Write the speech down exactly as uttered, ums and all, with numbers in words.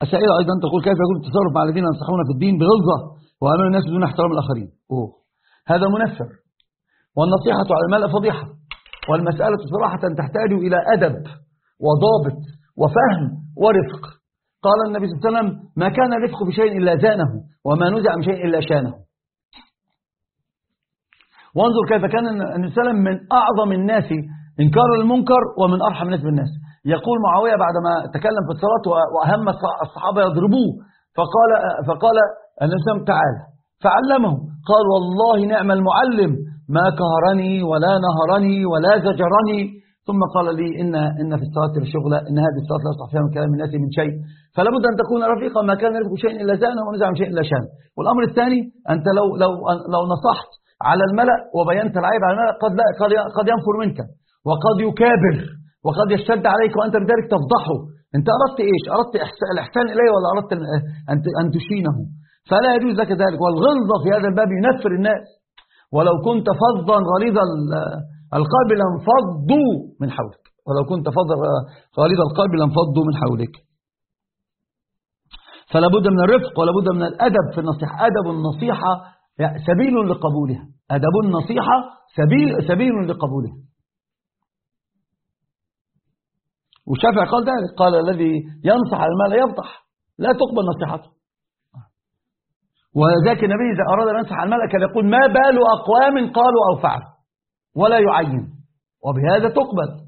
السائلة أيضا تقول كيف يكون التصرف مع الذين ينصحون في الدين بغلظة وأمام الناس بدون احترام الآخرين؟ أوه. هذا منفر، والنصيحة على الملأ فضيحة، والمسألة صراحة تحتاج إلى أدب وضابط وفهم ورفق. قال النبي صلى الله عليه وسلم ما كان الرفق بشيء إلا زانه وما نزع من شيء إلا شانه. وانظر كيف كان النبي صلى الله عليه وسلم من أعظم الناس إنكارا للمنكر ومن أرحم الناس بالناس. يقول معاوية بعدما تكلم في الصلاة وأهم الصحابة يضربوه، فقال فقال النبي صلى الله عليه وسلم تعالى فعلمه، قال والله نعم المعلم ما كهرني ولا نهرني ولا زجرني، ثم قال لي إن إن في الصلاة لشغلة، إن هذه الصلاة لا يصح فيها من كلام الناس من شيء، فلا بد أن تكون رفيقا، ما كان يرفق شيء إلا زانه ونزع من شيء إلا شان. والأمر الثاني أنت لو لو لو نصحت على الملأ وبينت العيب على الملأ قد لا قد قد ينفر منك وقد يكابر وقد يشتد عليك وأنت بذلك تفضحه. أنت أردت إيش؟ أردت الإحسان إليه ولا أردت أن تشينه؟ فلا يجوز لك ذلك. والغلظة في هذا الباب ينفر الناس، ولو كنت فظا غليظ القلب لانفضوا من حولك، ولو كنت فظا غليظ القلب لانفضوا من حولك. فلا بد من الرفق ولا بد من الأدب في النصيحة. أدب النصيحة سبيل لقبولها، أدب النصيحة سبيل سبيل لقبولها. والشافعي قال ذلك، قال الذي ينصح على المال يفضح لا تقبل نصيحته. وذاك النبي إذا أراد أن ينصح على المال كان يقول ما بال أقوام قالوا أو فعلوا، ولا يعين، وبهذا تقبل.